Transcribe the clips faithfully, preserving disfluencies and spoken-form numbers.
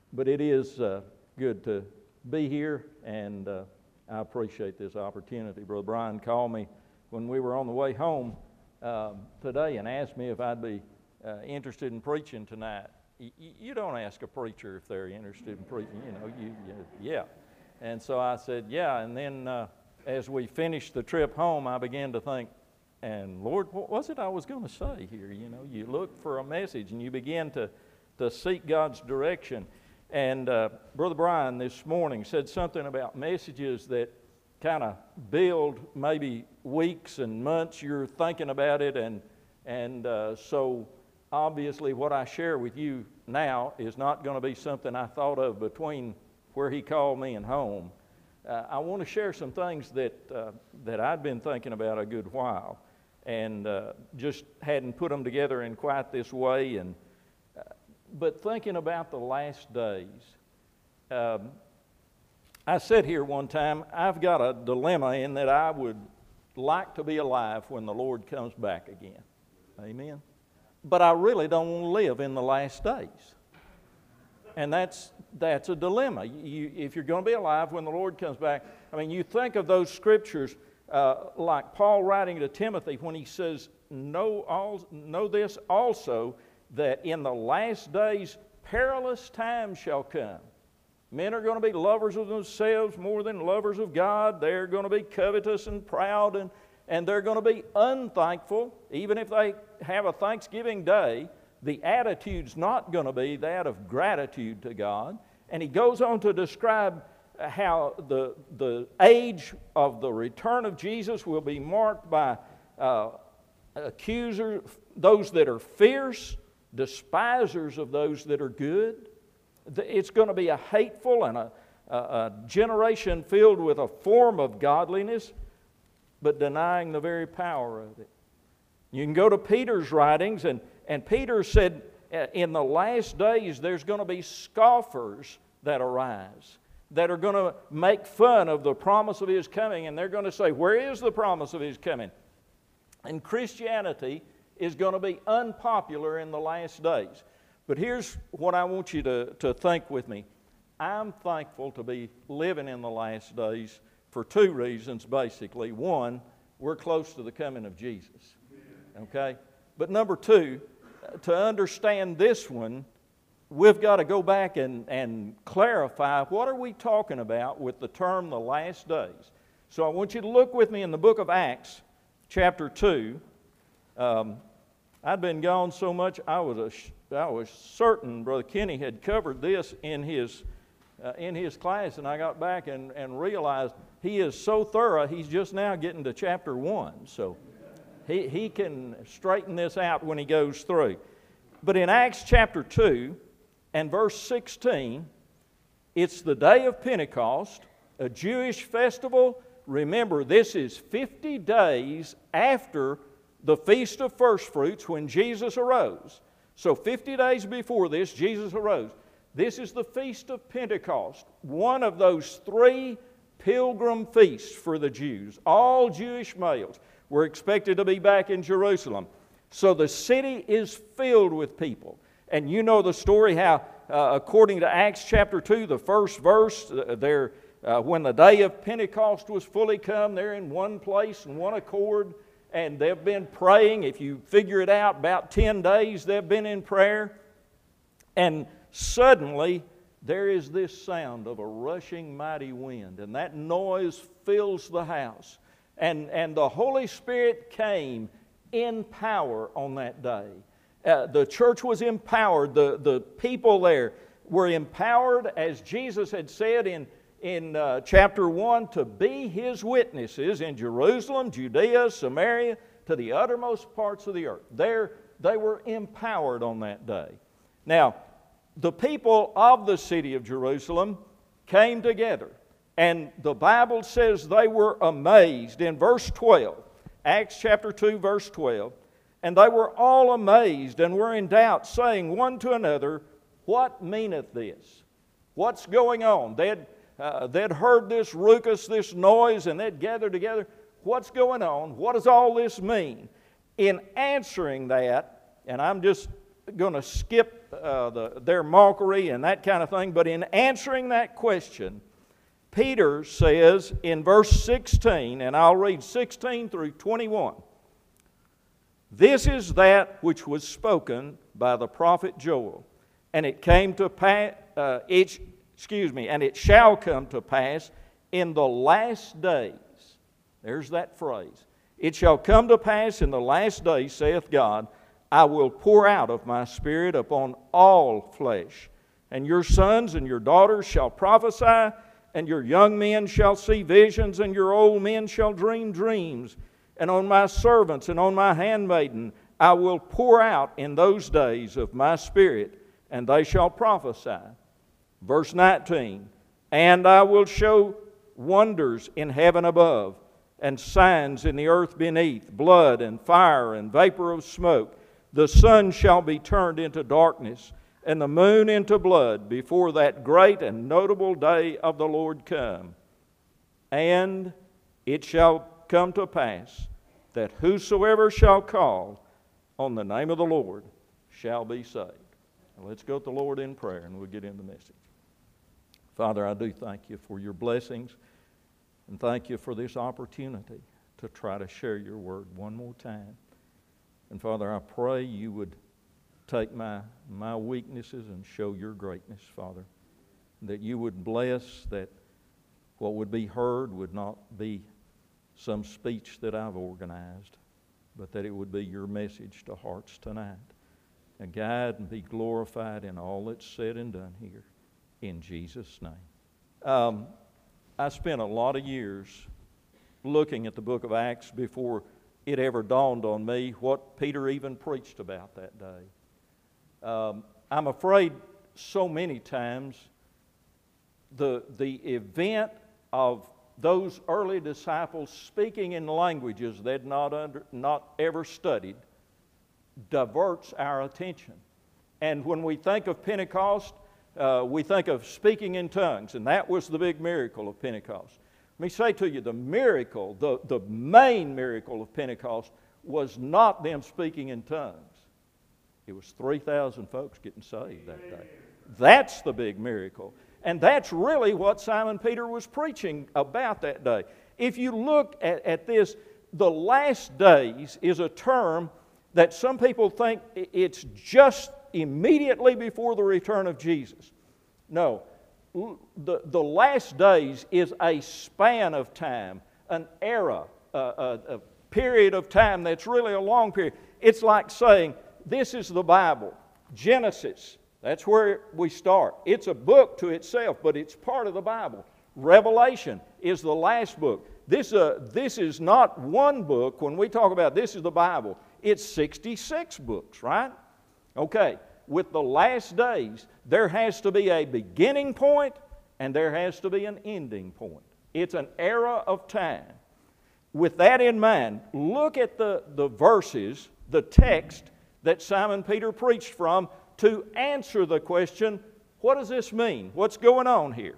but it is uh, good to be here, and uh, I appreciate this opportunity. Brother Brian called me when we were on the way home uh, today and asked me if I'd be uh, interested in preaching tonight. Y- you don't ask a preacher if they're interested in preaching, you know, you, you yeah. And so I said, yeah, and then uh, as we finished the trip home, I began to think, and Lord, what was it I was going to say here? You know, you look for a message and you begin to, to seek God's direction. And uh, Brother Brian this morning said something about messages that kind of build maybe weeks and months. You're thinking about it, and, and uh, so obviously what I share with you now is not going to be something I thought of between where he called me and home. Uh, I want to share some things that, uh, that I'd been thinking about a good while, and uh, just hadn't put them together in quite this way. And uh, but thinking about the last days, um, I said here one time, I've got a dilemma in that I would like to be alive when the Lord comes back again. Amen. But I really don't want to live in the last days, and that's that's a dilemma. You, if you're going to be alive when the Lord comes back, I mean, you think of those scriptures. Uh, like Paul writing to Timothy when he says, know, all, know this also, that in the last days perilous times shall come. Men are going to be lovers of themselves more than lovers of God. They're going to be covetous and proud, and, and they're going to be unthankful. Even if they have a Thanksgiving day, the attitude's not going to be that of gratitude to God. And he goes on to describe how the, the age of the return of Jesus will be marked by uh, accusers, those that are fierce, despisers of those that are good. It's going to be a hateful and a, a, a generation filled with a form of godliness, but denying the very power of it. You can go to Peter's writings, and, and Peter said, in the last days there's going to be scoffers that arise, that are going to make fun of the promise of His coming, and they're going to say, where is the promise of His coming? And Christianity is going to be unpopular in the last days. But here's what I want you to, to think with me. I'm thankful to be living in the last days for two reasons, basically. One, we're close to the coming of Jesus. Okay? But number two, to understand this one, we've got to go back and, and clarify what are we talking about with the term the last days. So I want you to look with me in the book of Acts, chapter two. Um, I'd been gone so much, I was a, I was certain Brother Kenny had covered this in his uh, in his class, and I got back and, and realized he is so thorough, he's just now getting to chapter one. So he, he can straighten this out when he goes through. But in Acts chapter two, and verse sixteen, it's the day of Pentecost, a Jewish festival. Remember, this is fifty days after the Feast of First Fruits when Jesus arose. So fifty days before this, Jesus arose. This is the Feast of Pentecost, one of those three pilgrim feasts for the Jews. All Jewish males were expected to be back in Jerusalem. So the city is filled with people. And you know the story how, uh, according to Acts chapter two, the first verse, uh, there, uh, when the day of Pentecost was fully come, they're in one place and one accord, and they've been praying. If you figure it out, about ten days they've been in prayer. And suddenly there is this sound of a rushing mighty wind, and that noise fills the house. And, and the Holy Spirit came in power on that day. Uh, the church was empowered. The, the people there were empowered, as Jesus had said in, in uh, chapter one, to be His witnesses in Jerusalem, Judea, Samaria, to the uttermost parts of the earth. There, they were empowered on that day. Now, the people of the city of Jerusalem came together, and the Bible says they were amazed. In verse twelve, Acts chapter two, verse twelve, and they were all amazed and were in doubt, saying one to another, what meaneth this? What's going on? They'd, uh, they'd heard this ruckus, this noise, and they'd gathered together. What's going on? What does all this mean? In answering that, and I'm just going to skip uh, the, their mockery and that kind of thing. But in answering that question, Peter says in verse sixteen, and I'll read sixteen through twenty-one, "This is that which was spoken by the prophet Joel, and it came to pass, uh, it, excuse me, and it shall come to pass in the last days." There's that phrase. "It shall come to pass in the last days, saith God, I will pour out of my Spirit upon all flesh, and your sons and your daughters shall prophesy, and your young men shall see visions, and your old men shall dream dreams. And on my servants and on my handmaiden I will pour out in those days of my Spirit, and they shall prophesy." Verse nineteen, "And I will show wonders in heaven above, and signs in the earth beneath, blood and fire and vapor of smoke. The sun shall be turned into darkness, and the moon into blood, before that great and notable day of the Lord come. And it shall come to pass that whosoever shall call on the name of the Lord shall be saved." Now let's go to the Lord in prayer, and we'll get into the message. Father, I do thank you for your blessings, and thank you for this opportunity to try to share your word one more time. And Father, I pray you would take my, my weaknesses and show your greatness, Father. That you would bless, that what would be heard would not be some speech that I've organized, but that it would be your message to hearts tonight. And guide and be glorified in all that's said and done here. In Jesus' name. Um, I spent a lot of years looking at the book of Acts before it ever dawned on me what Peter even preached about that day. Um, I'm afraid so many times the, the event of those early disciples speaking in languages they'd not, under, not ever studied diverts our attention. And when we think of Pentecost, uh, we think of speaking in tongues, and that was the big miracle of Pentecost. Let me say to you, the miracle, the, the main miracle of Pentecost was not them speaking in tongues. It was three thousand folks getting saved that day. That's the big miracle. And that's really what Simon Peter was preaching about that day. If you look at, at this, the last days is a term that some people think it's just immediately before the return of Jesus. No. The, the last days is a span of time, an era, a, a, a period of time that's really a long period. It's like saying, this is the Bible, Genesis. That's where we start. It's a book to itself, but it's part of the Bible. Revelation is the last book. This, uh, this is not one book. When we talk about this is the Bible, it's sixty-six books, right? Okay, with the last days, there has to be a beginning point and there has to be an ending point. It's an era of time. With that in mind, look at the, the verses, the text that Simon Peter preached from to answer the question, what does this mean? What's going on here?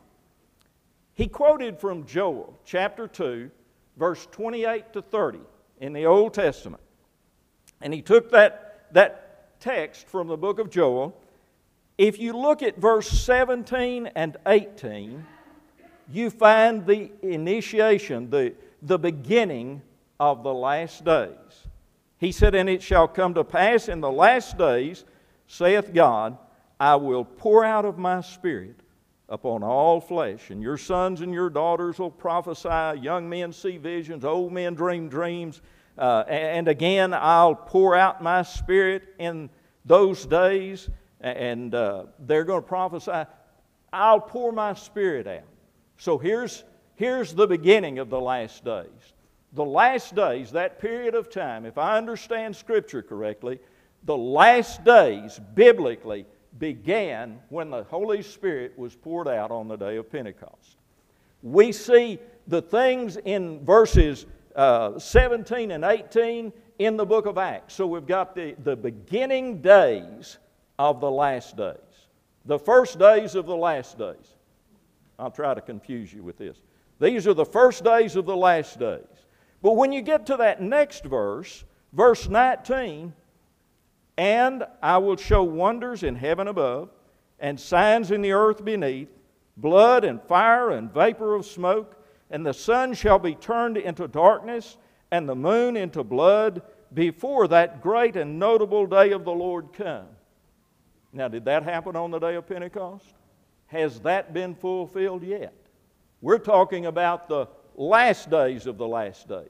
He quoted from Joel chapter two, verse twenty-eight to thirty in the Old Testament. And he took that, that text from the book of Joel. If you look at verse seventeen and eighteen, you find the initiation, the, the beginning of the last days. He said, "And it shall come to pass in the last days, saith God, I will pour out of my Spirit upon all flesh, and your sons and your daughters will prophesy, young men see visions, old men dream dreams, uh, and again I'll pour out my Spirit in those days," and uh, they're going to prophesy, "I'll pour my Spirit out." So here's, here's the beginning of the last days. The last days, that period of time, if I understand Scripture correctly, the last days, biblically, began when the Holy Spirit was poured out on the day of Pentecost. We see the things in verses uh, seventeen and eighteen in the book of Acts. So we've got the, the beginning days of the last days. The first days of the last days. I'll try to confuse you with this. These are the first days of the last days. But when you get to that next verse, verse nineteen, And I will show wonders in heaven above, and signs in the earth beneath, blood and fire and vapor of smoke, and the sun shall be turned into darkness, and the moon into blood, before that great and notable day of the Lord come. Now, did that happen on the day of Pentecost? Has that been fulfilled yet? We're talking about the last days of the last days.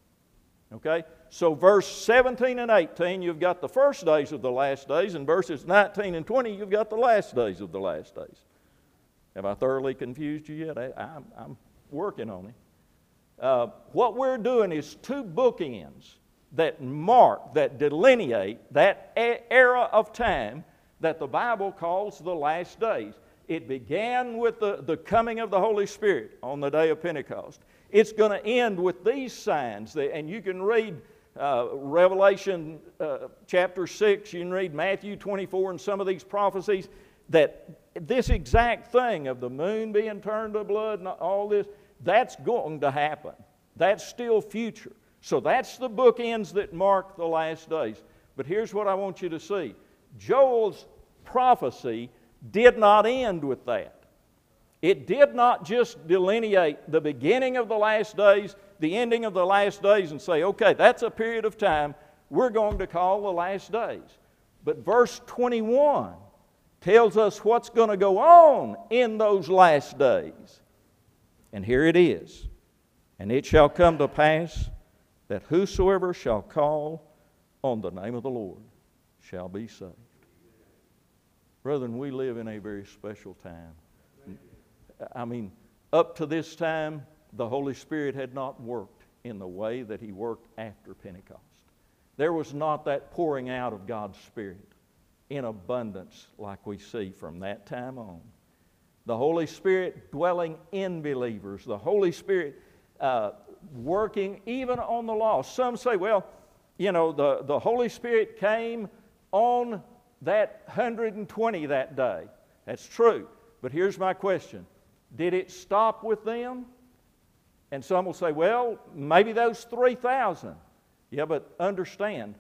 Okay? So verse seventeen and eighteen, you've got the first days of the last days, and verses nineteen and twenty, you've got the last days of the last days. Have I thoroughly confused you yet? I, I'm, I'm working on it. Uh, what we're doing is two bookends that mark, that delineate that era of time that the Bible calls the last days. It began with the, the coming of the Holy Spirit on the day of Pentecost. It's going to end with these signs, that, and you can read uh, Revelation uh, chapter six, you can read Matthew twenty-four and some of these prophecies, that this exact thing of the moon being turned to blood and all this, that's going to happen. That's still future. So that's the bookends that mark the last days. But here's what I want you to see. Joel's prophecy did not end with that. It did not just delineate the beginning of the last days, the ending of the last days, and say, okay, that's a period of time we're going to call the last days. But verse twenty-one tells us what's going to go on in those last days. And here it is. And it shall come to pass that whosoever shall call on the name of the Lord shall be saved. Brethren, we live in a very special time. I mean, up to this time, the Holy Spirit had not worked in the way that He worked after Pentecost. There was not that pouring out of God's Spirit in abundance like we see from that time on. The Holy Spirit dwelling in believers. The Holy Spirit uh, working even on the lost. Some say, well, you know, the, the Holy Spirit came on that one hundred twenty that day. That's true. But here's my question. Did it stop with them? And some will say, well, maybe those three thousand. Yeah, but understand,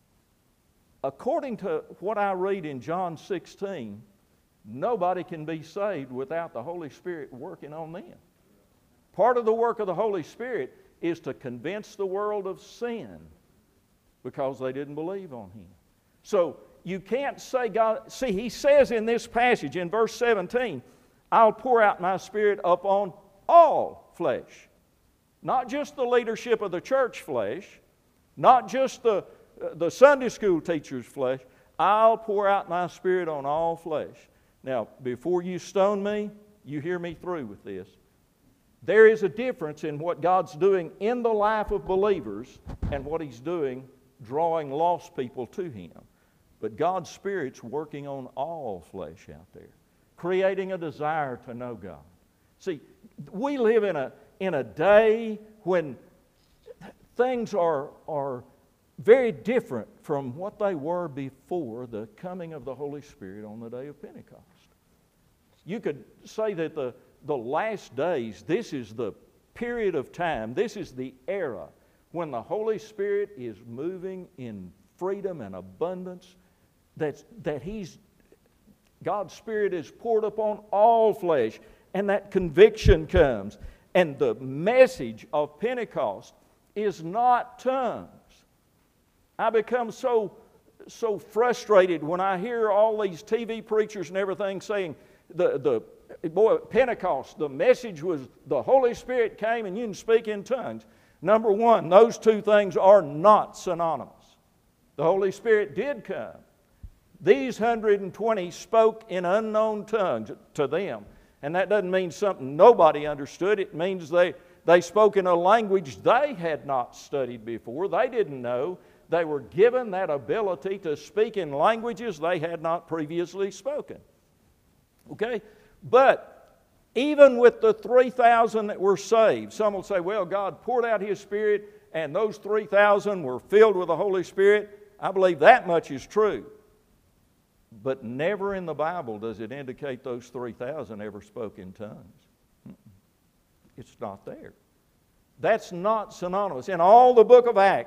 according to what I read in John sixteen, nobody can be saved without the Holy Spirit working on them. Part of the work of the Holy Spirit is to convince the world of sin because they didn't believe on Him. So you can't say God, see, He says in this passage in verse seventeen, I'll pour out my Spirit upon all flesh. Not just the leadership of the church flesh, not just the, the Sunday school teacher's flesh. I'll pour out my Spirit on all flesh. Now, before you stone me, you hear me through with this. There is a difference in what God's doing in the life of believers and what He's doing drawing lost people to Him. But God's Spirit's working on all flesh out there, creating a desire to know God. See, we live in a, in a day when things are, are very different from what they were before the coming of the Holy Spirit on the day of Pentecost. You could say that the, the last days, this is the period of time, this is the era when the Holy Spirit is moving in freedom and abundance, that, that He's, God's Spirit is poured upon all flesh, and that conviction comes. And the message of Pentecost is not tongues. I become so, so frustrated when I hear all these T V preachers and everything saying, the, the boy, Pentecost, the message was the Holy Spirit came and you can speak in tongues. Number one, those two things are not synonymous. The Holy Spirit did come. These one hundred twenty spoke in unknown tongues to them. And that doesn't mean something nobody understood. It means they, they spoke in a language they had not studied before. They didn't know. They were given that ability to speak in languages they had not previously spoken. Okay? But even with the three thousand that were saved, some will say, well, God poured out His Spirit and those three thousand were filled with the Holy Spirit. I believe that much is true. But never in the Bible does it indicate those three thousand ever spoke in tongues. It's not there. That's not synonymous. In all the book of Acts,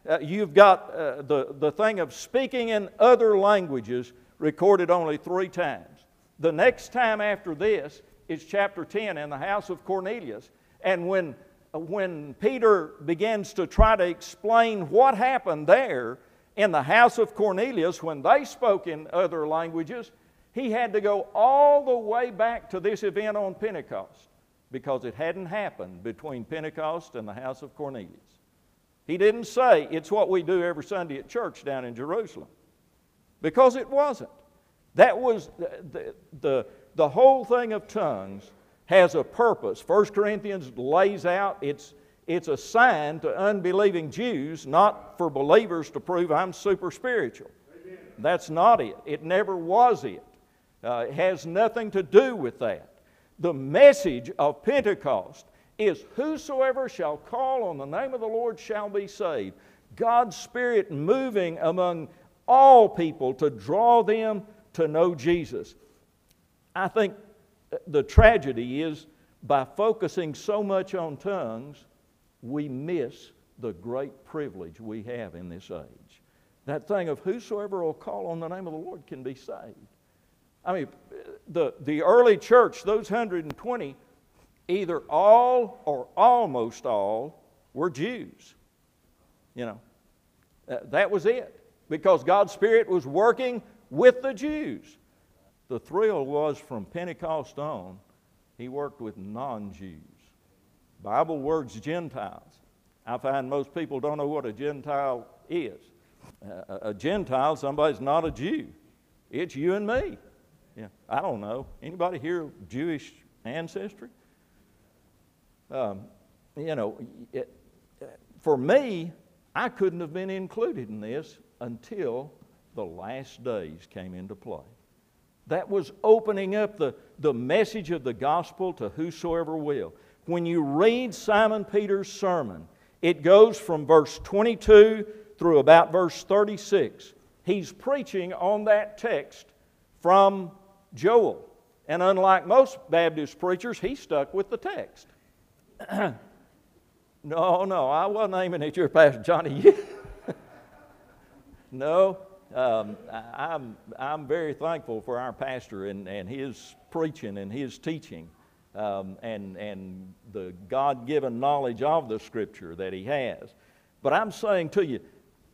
uh, you've got uh, the, the thing of speaking in other languages recorded only three times. The next time after this is chapter ten in the house of Cornelius. And when, when Peter begins to try to explain what happened there in the house of Cornelius when they spoke in other languages, he had to go all the way back to this event on Pentecost because it hadn't happened between Pentecost and the house of Cornelius. He didn't say it's what we do every Sunday at church down in Jerusalem, because it wasn't. That was the, the, the, the whole thing of tongues has a purpose. First Corinthians lays out it's, it's a sign to unbelieving Jews, not for believers to prove I'm super spiritual. Amen. That's not it. It never was it. Uh, it has nothing to do with that. The message of Pentecost is whosoever shall call on the name of the Lord shall be saved. God's Spirit moving among all people to draw them to know Jesus. I think the tragedy is by focusing so much on tongues, we miss the great privilege we have in this age. That thing of whosoever will call on the name of the Lord can be saved. I mean, the, the early church, those one hundred twenty, either all or almost all were Jews. You know, uh, that was it. Because God's Spirit was working with the Jews. The thrill was from Pentecost on, He worked with non-Jews. Bible words Gentiles. I find most people don't know what a Gentile is. Uh, a Gentile, somebody's not a Jew. It's you and me. Yeah, I don't know. Anybody here of Jewish ancestry? Um, you know, it, for me, I couldn't have been included in this until the last days came into play. That was opening up the, the message of the gospel to whosoever will. When you read Simon Peter's sermon, it goes from verse twenty-two through about verse thirty-six. He's preaching on that text from Joel. And unlike most Baptist preachers, he stuck with the text. no, no, I wasn't aiming at your Pastor Johnny. no, um, I'm, I'm very thankful for our pastor and, and his preaching and his teaching um, and, and the God-given knowledge of the Scripture that he has. But I'm saying to you,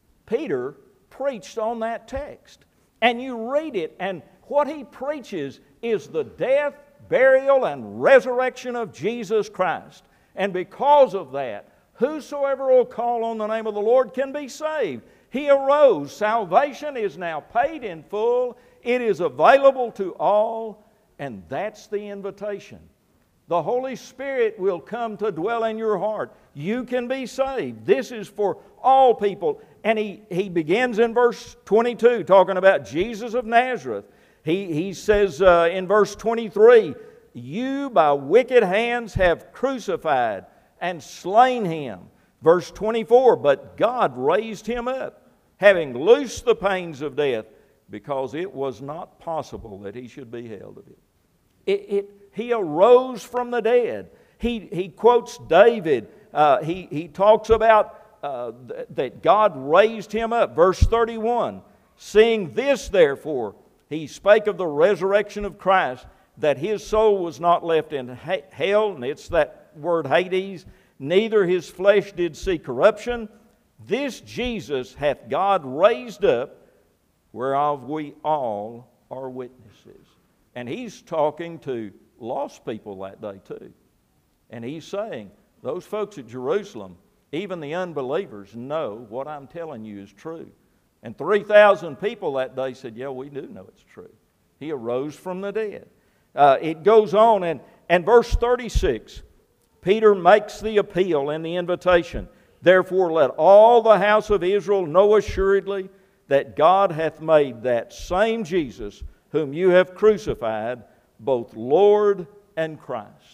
Peter preached on that text. And you read it, and what he preaches is the death, burial, and resurrection of Jesus Christ. And because of that, whosoever will call on the name of the Lord can be saved. He arose. Salvation is now paid in full. It is available to all, and that's the invitation. The Holy Spirit will come to dwell in your heart. You can be saved. This is for all people. And he, he begins in verse twenty-two, talking about Jesus of Nazareth. He, he says uh, in verse twenty-three, you by wicked hands have crucified and slain him. Verse twenty-four, but God raised him up, having loosed the pains of death, because it was not possible that he should be held of it. It, it he arose from the dead. He, he quotes David. Uh, he, he talks about uh, th- that God raised him up. Verse thirty-one, seeing this therefore, he spake of the resurrection of Christ, that his soul was not left in ha- hell, and it's that word Hades, neither his flesh did see corruption. This Jesus hath God raised up, whereof we all are witnesses. And he's talking to lost people that day too. And he's saying, those folks at Jerusalem, even the unbelievers, know what I'm telling you is true. And three thousand people that day said, yeah, we do know it's true. He arose from the dead. Uh, it goes on, and, and verse thirty-six, Peter makes the appeal and the invitation. Therefore let all the house of Israel know assuredly that God hath made that same Jesus whom you have crucified, both Lord and Christ.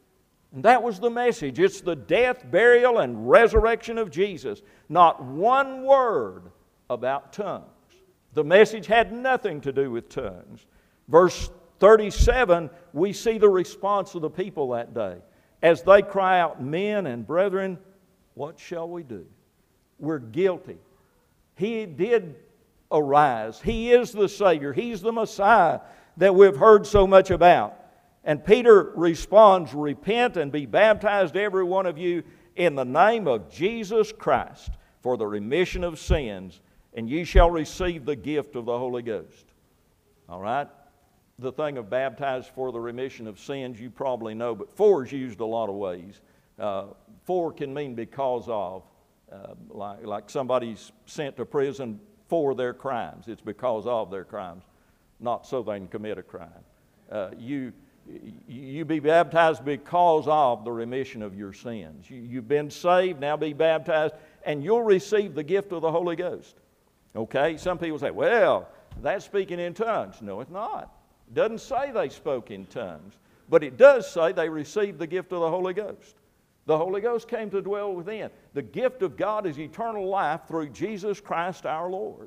And that was the message. It's the death, burial, and resurrection of Jesus. Not one word about tongues. The message had nothing to do with tongues. Verse thirty-seven, we see the response of the people that day. As they cry out, men and brethren, what shall we do? we're guilty. He did arise. He is the Savior. He's the Messiah that we've heard so much about. And Peter responds, repent and be baptized, every one of you, in the name of Jesus Christ for the remission of sins, and ye shall receive the gift of the Holy Ghost. All right? The thing of baptized for the remission of sins, you probably know, but for is used a lot of ways. Uh, for can mean because of, uh, like, like somebody's sent to prison for their crimes. It's because of their crimes, not so they can commit a crime. Uh, you, you be baptized because of the remission of your sins. You, you've been saved, now be baptized, and you'll receive the gift of the Holy Ghost. Okay? Some people say, well, that's speaking in tongues. No, it's not. It doesn't say they spoke in tongues, but it does say they received the gift of the Holy Ghost. The Holy Ghost came to dwell within. The gift of God is eternal life through Jesus Christ our Lord.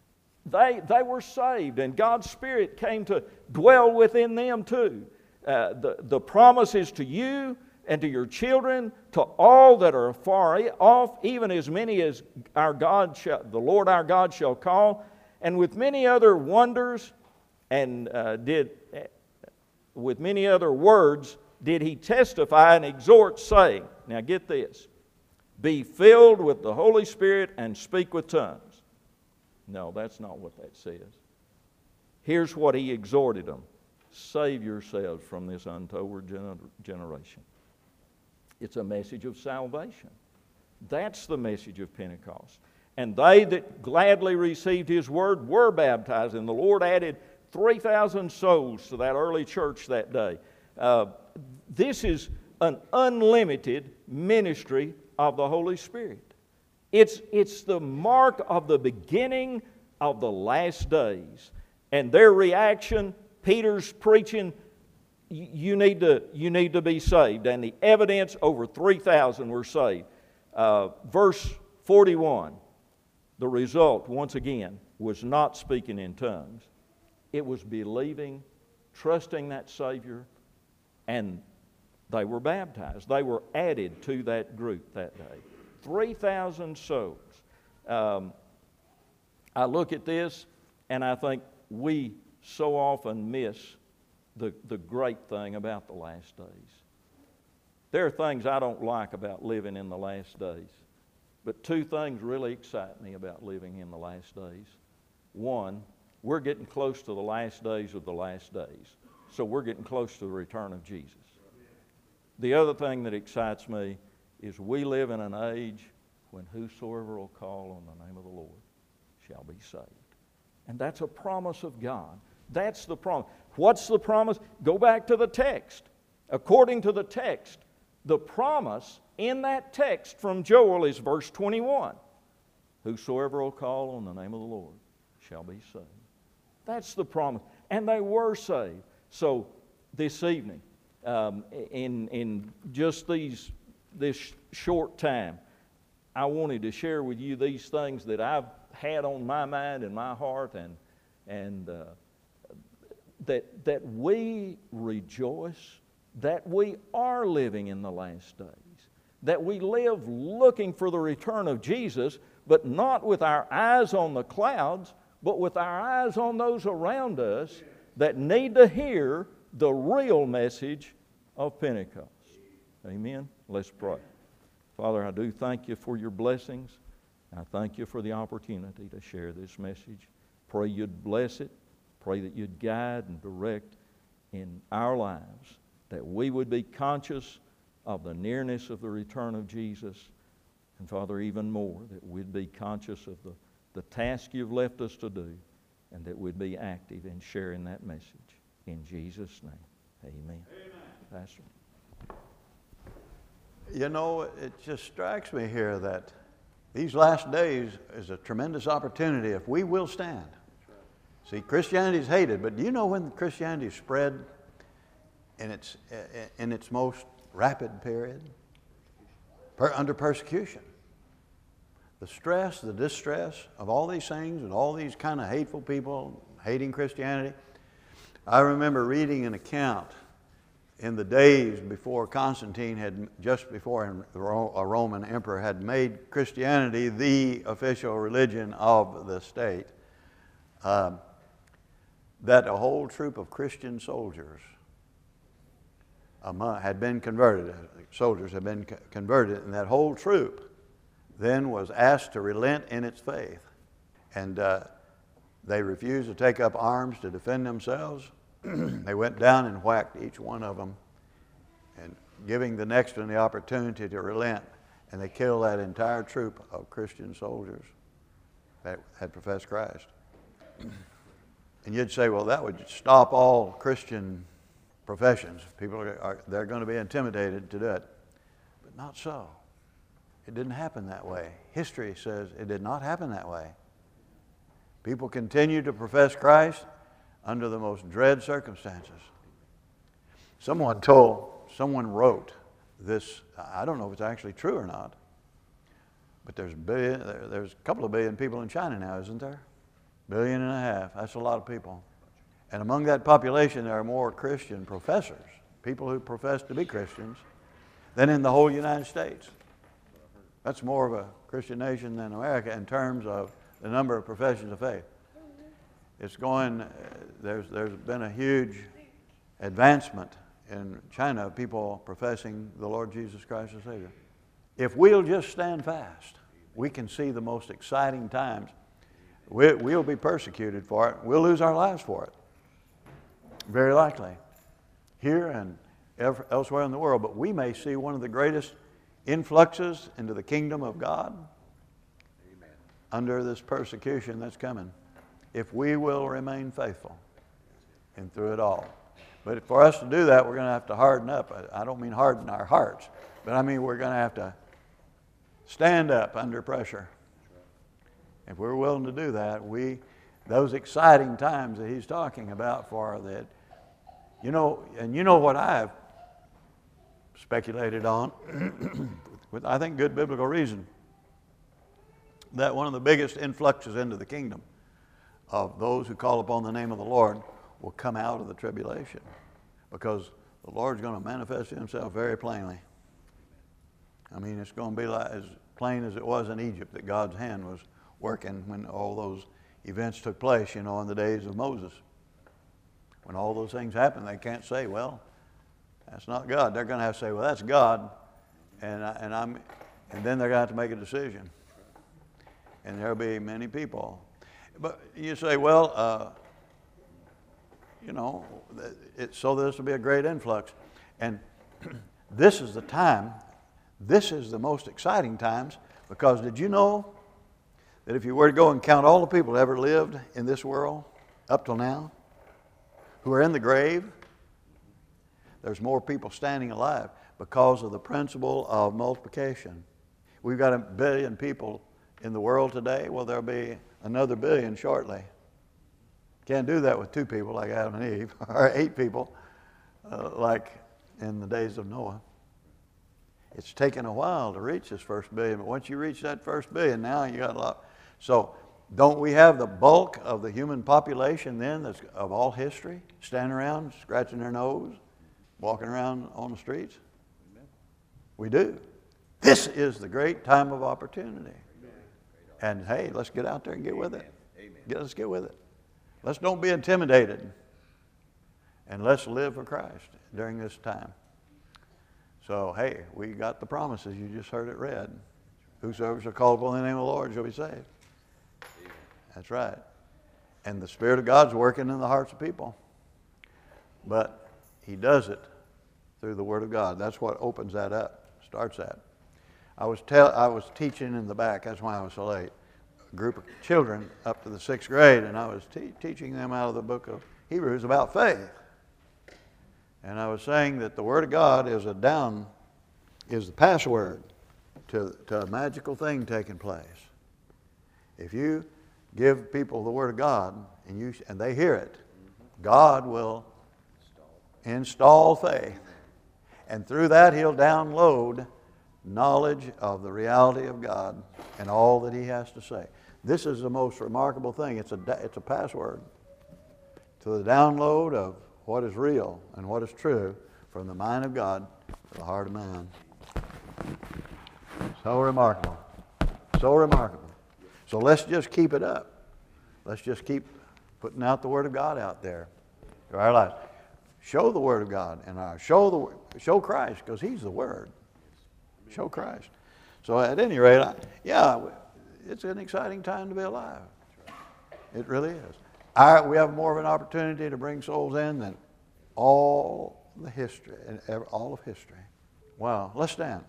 They, they were saved, and God's Spirit came to dwell within them too. Uh, the, the promise is to you and to your children, to all that are far off, even as many as our God shall, the Lord our God shall call. And with many other wonders and uh, did, uh, with many other words, did he testify and exhort, saying, now get this, be filled with the Holy Spirit and speak with tongues. No, that's not what that says. Here's what he exhorted them. Save yourselves from this untoward gener- generation. It's a message of salvation. That's the message of Pentecost. And they that gladly received his word were baptized, and the Lord added three thousand souls to that early church that day. Uh, this is an unlimited ministry of the Holy Spirit. It's, it's the mark of the beginning of the last days. And their reaction, Peter's preaching, you need to, you need to be saved. And the evidence, over three thousand were saved. Uh, verse forty-one, the result, once again, was not speaking in tongues. It was believing, trusting that Savior, and they were baptized. They were added to that group that day. three thousand souls. Um, I look at this and I think we so often miss the, the great thing about the last days. There are things I don't like about living in the last days, but two things really excite me about living in the last days. One, we're getting close to the last days of the last days, so we're getting close to the return of Jesus. The other thing that excites me is we live in an age when whosoever will call on the name of the Lord shall be saved. And that's a promise of God. That's the promise. What's the promise? Go back to the text. According to the text, the promise in that text from Joel is verse twenty-one. Whosoever will call on the name of the Lord shall be saved. That's the promise. And they were saved. So this evening, um, in, in just these this short time, I wanted to share with you these things that I've had on my mind and my heart, and and uh, that that we rejoice that we are living in the last days, that we live looking for the return of Jesus, but not with our eyes on the clouds, but with our eyes on those around us that need to hear the real message of Pentecost. Amen? Let's pray. Father, I do thank you for your blessings. I thank you for the opportunity to share this message. Pray you'd bless it. Pray that you'd guide and direct in our lives, that we would be conscious of the nearness of the return of Jesus. And Father, even more, that we'd be conscious of the, the task you've left us to do, and that we'd be active in sharing that message. In Jesus' name, amen. Amen. Pastor. You know, it just strikes me here that these last days is a tremendous opportunity if we will stand. See, Christianity is hated, but do you know when Christianity spread in its, in its most rapid period? Per, under persecution. The stress, the distress of all these things and all these kind of hateful people hating Christianity. I remember reading an account in the days before Constantine had, just before a Roman emperor had made Christianity the official religion of the state, uh, that a whole troop of Christian soldiers among, had been converted. Soldiers had been co- converted, and that whole troop then was asked to relent in its faith. And uh, they refused to take up arms to defend themselves. They went down and whacked each one of them, and giving the next one the opportunity to relent. And they killed that entire troop of Christian soldiers that had professed Christ. And you'd say, well, that would stop all Christian professions. People are, are they're going to be intimidated to do it. But not so. It didn't happen that way. History says it did not happen that way. People continued to profess Christ under the most dread circumstances. Someone told, someone wrote this, I don't know if it's actually true or not, but there's, billion, there's a couple of billion people in China now, isn't there? Billion and a half, that's a lot of people. And among that population, there are more Christian professors, people who profess to be Christians, than in the whole United States. That's more of a Christian nation than America in terms of the number of professions of faith. It's going, uh, there's, there's been a huge advancement in China of people professing the Lord Jesus Christ as Savior. If we'll just stand fast, we can see the most exciting times. We, we'll be persecuted for it. We'll lose our lives for it. Very likely. Here and ever, elsewhere in the world. But we may see one of the greatest influxes into the kingdom of God Amen. Under this persecution that's coming, if we will remain faithful and through it all. But for us to do that, we're going to have to harden up. I don't mean harden our hearts, but I mean we're going to have to stand up under pressure. If we're willing to do that, we, those exciting times that he's talking about for that, you know, and you know what I've speculated on, with I think good biblical reason, that one of the biggest influxes into the kingdom of those who call upon the name of the Lord will come out of the tribulation, because the Lord's going to manifest himself very plainly. I mean, it's going to be like, as plain as it was in Egypt that God's hand was working when all those events took place, you know, in the days of Moses. When all those things happen, they can't say, well, that's not God. They're going to have to say, well, that's God, and, I, and, I'm, and then they're going to have to make a decision. And there'll be many people. But you say, well, uh, you know, it, so this will be a great influx. And this is the time, this is the most exciting times, because did you know that if you were to go and count all the people that ever lived in this world up till now, who are in the grave, there's more people standing alive because of the principle of multiplication. We've got a billion people in the world today. Well, there'll be another billion shortly. Can't do that with two people like Adam and Eve, or eight people uh, like in the days of Noah. It's taken a while to reach this first billion, but once you reach that first billion, now you got a lot. So don't we have the bulk of the human population then that's of all history standing around, scratching their nose, walking around on the streets? Amen. We do. This is the great time of opportunity. Amen. And hey, let's get out there and get Amen. With it. Amen. Get, let's get with it. Let's don't be intimidated. And let's live for Christ during this time. So, hey, we got the promises. You just heard it read. Whosoever shall call upon the name of the Lord shall be saved. Amen. That's right. And the Spirit of God's working in the hearts of people. But he does it through the Word of God. That's what opens that up, starts that. I was tell, I was teaching in the back, that's why I was so late, a group of children up to the sixth grade, and I was te- teaching them out of the book of Hebrews about faith. And I was saying that the Word of God is a down, is the password to, to a magical thing taking place. If you give people the Word of God and you and they hear it, God will install faith. And through that He'll download knowledge of the reality of God and all that He has to say. This is the most remarkable thing. It's a, it's a password to the download of what is real and what is true from the mind of God to the heart of man. So remarkable. So remarkable. So let's just keep it up. Let's just keep putting out the Word of God out there to our lives. Show the Word of God in our show the show Christ, because He's the Word. Show Christ. So at any rate, I, yeah, it's an exciting time to be alive. It really is. I, we have more of an opportunity to bring souls in than all the history, and ever, all of history. Wow. Let's stand.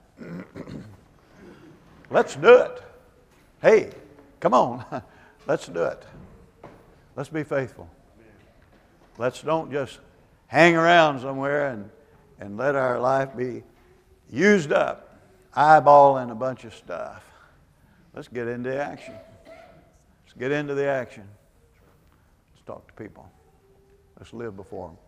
Let's do it. Hey, come on. Let's do it. Let's be faithful. Let's don't just hang around somewhere and, and let our life be used up, eyeballing a bunch of stuff. Let's get into action. Let's get into the action. Let's talk to people. Let's live before them.